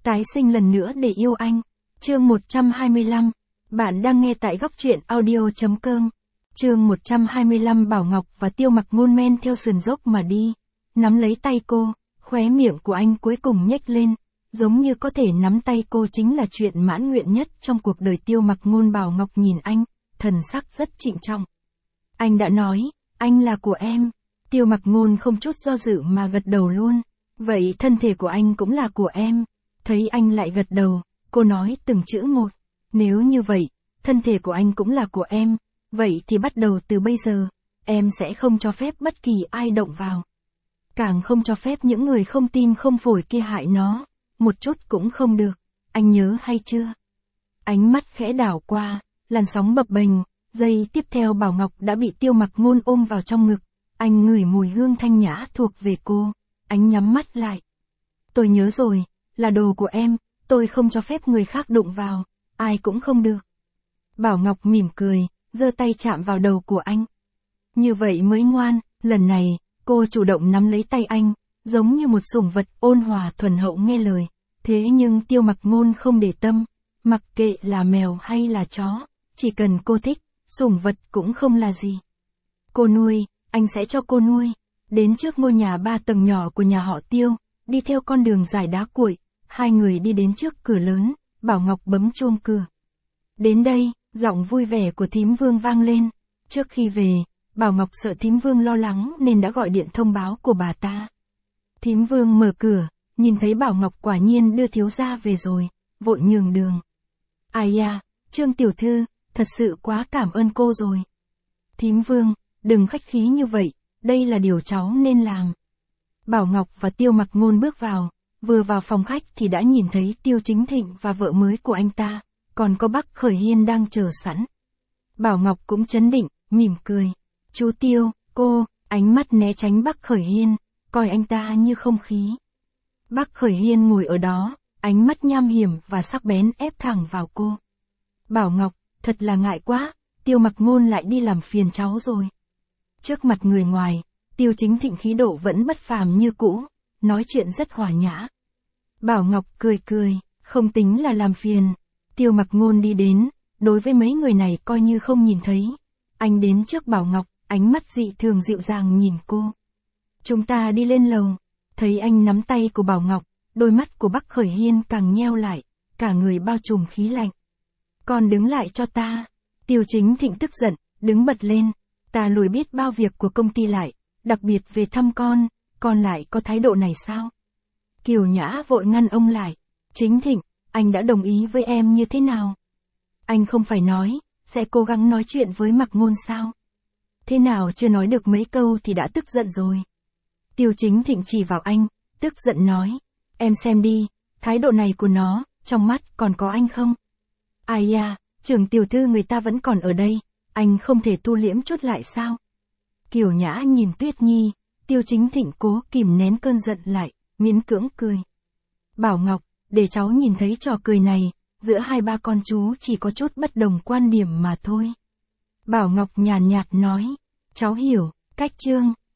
Tái sinh lần nữa để yêu anh. Chương 125. Bạn đang nghe tại góc truyện audio.com. Chương 125. Bảo Ngọc và Tiêu Mặc Ngôn men theo sườn dốc mà đi. Nắm lấy tay cô, khóe miệng của anh cuối cùng nhếch lên. Giống như có thể nắm tay cô chính là chuyện mãn nguyện nhất trong cuộc đời Tiêu Mặc Ngôn. Bảo Ngọc nhìn anh, thần sắc rất trịnh trọng. Anh đã nói, anh là của em. Tiêu Mặc Ngôn không chút do dự mà gật đầu luôn. Vậy thân thể của anh cũng là của em. Thấy anh lại gật đầu, cô nói từng chữ một. Nếu như vậy, thân thể của anh cũng là của em. Vậy thì bắt đầu từ bây giờ, em sẽ không cho phép bất kỳ ai động vào. Càng không cho phép những người không tim không phổi kia hại nó. Một chút cũng không được. Anh nhớ hay chưa? Ánh mắt khẽ đảo qua, làn sóng bập bềnh. Giây tiếp theo Bảo Ngọc đã bị Tiêu Mặc Ngôn ôm vào trong ngực. Anh ngửi mùi hương thanh nhã thuộc về cô. Anh nhắm mắt lại. Tôi nhớ rồi, là đồ của em, tôi không cho phép người khác đụng vào, ai cũng không được. Bảo Ngọc mỉm cười, giơ tay chạm vào đầu của anh. Như vậy mới ngoan, lần này, cô chủ động nắm lấy tay anh, giống như một sủng vật ôn hòa thuần hậu nghe lời. Thế nhưng Tiêu Mặc Ngôn không để tâm, mặc kệ là mèo hay là chó, chỉ cần cô thích, sủng vật cũng không là gì. Cô nuôi, anh sẽ cho cô nuôi. Đến trước ngôi nhà 3 tầng nhỏ của nhà họ Tiêu, đi theo con đường dài đá cuội, hai người đi đến trước cửa lớn, Bảo Ngọc bấm chuông cửa. Đến đây, giọng vui vẻ của thím Vương vang lên. Trước khi về, Bảo Ngọc sợ thím Vương lo lắng nên đã gọi điện thông báo của bà ta. Thím Vương mở cửa, nhìn thấy Bảo Ngọc quả nhiên đưa thiếu gia về rồi, vội nhường đường. Ai da, Trương tiểu thư, thật sự quá cảm ơn cô rồi. Thím Vương, đừng khách khí như vậy, đây là điều cháu nên làm. Bảo Ngọc và Tiêu Mặc Ngôn bước vào, vừa vào phòng khách thì đã nhìn thấy Tiêu Chính Thịnh và vợ mới của anh ta, còn có Bắc Khởi Hiên đang chờ sẵn. Bảo Ngọc cũng trấn định, mỉm cười. Chú Tiêu, cô, ánh mắt né tránh Bắc Khởi Hiên, coi anh ta như không khí. Bắc Khởi Hiên ngồi ở đó, ánh mắt nham hiểm và sắc bén ép thẳng vào cô. Bảo Ngọc, thật là ngại quá, Tiêu Mặc Ngôn lại đi làm phiền cháu rồi. Trước mặt người ngoài, Tiêu Chính Thịnh khí độ vẫn bất phàm như cũ, nói chuyện rất hòa nhã. Bảo Ngọc cười cười, không tính là làm phiền. Tiêu Mặc Ngôn đi đến, đối với mấy người này coi như không nhìn thấy. Anh đến trước Bảo Ngọc, ánh mắt dị thường dịu dàng nhìn cô. Chúng ta đi lên lầu. Thấy anh nắm tay của Bảo Ngọc, đôi mắt của Bắc Khởi Hiên càng nheo lại, cả người bao trùm khí lạnh. Con đứng lại cho ta. Tiêu Chính Thịnh tức giận, đứng bật lên. Ta lùi biết bao việc của công ty lại, đặc biệt về thăm con lại có thái độ này sao? Kiều Nhã vội ngăn ông lại. Chính Thịnh, anh đã đồng ý với em như thế nào? Anh không phải nói, sẽ cố gắng nói chuyện với Mặc Ngôn sao? Thế nào chưa nói được mấy câu thì đã tức giận rồi. Tiêu Chính Thịnh chỉ vào anh, tức giận nói. Em xem đi, thái độ này của nó, trong mắt còn có anh không? Ai da, trưởng tiểu thư người ta vẫn còn ở đây, anh không thể tu liễm chút lại sao? Kiều Nhã nhìn Tuyết Nhi, Tiêu Chính Thịnh cố kìm nén cơn giận lại, miễn cưỡng cười. Bảo Ngọc, để cháu nhìn thấy trò cười này, giữa hai ba con chú chỉ có chút bất đồng quan điểm mà thôi. Bảo Ngọc nhàn nhạt nói, cháu hiểu, cách chương.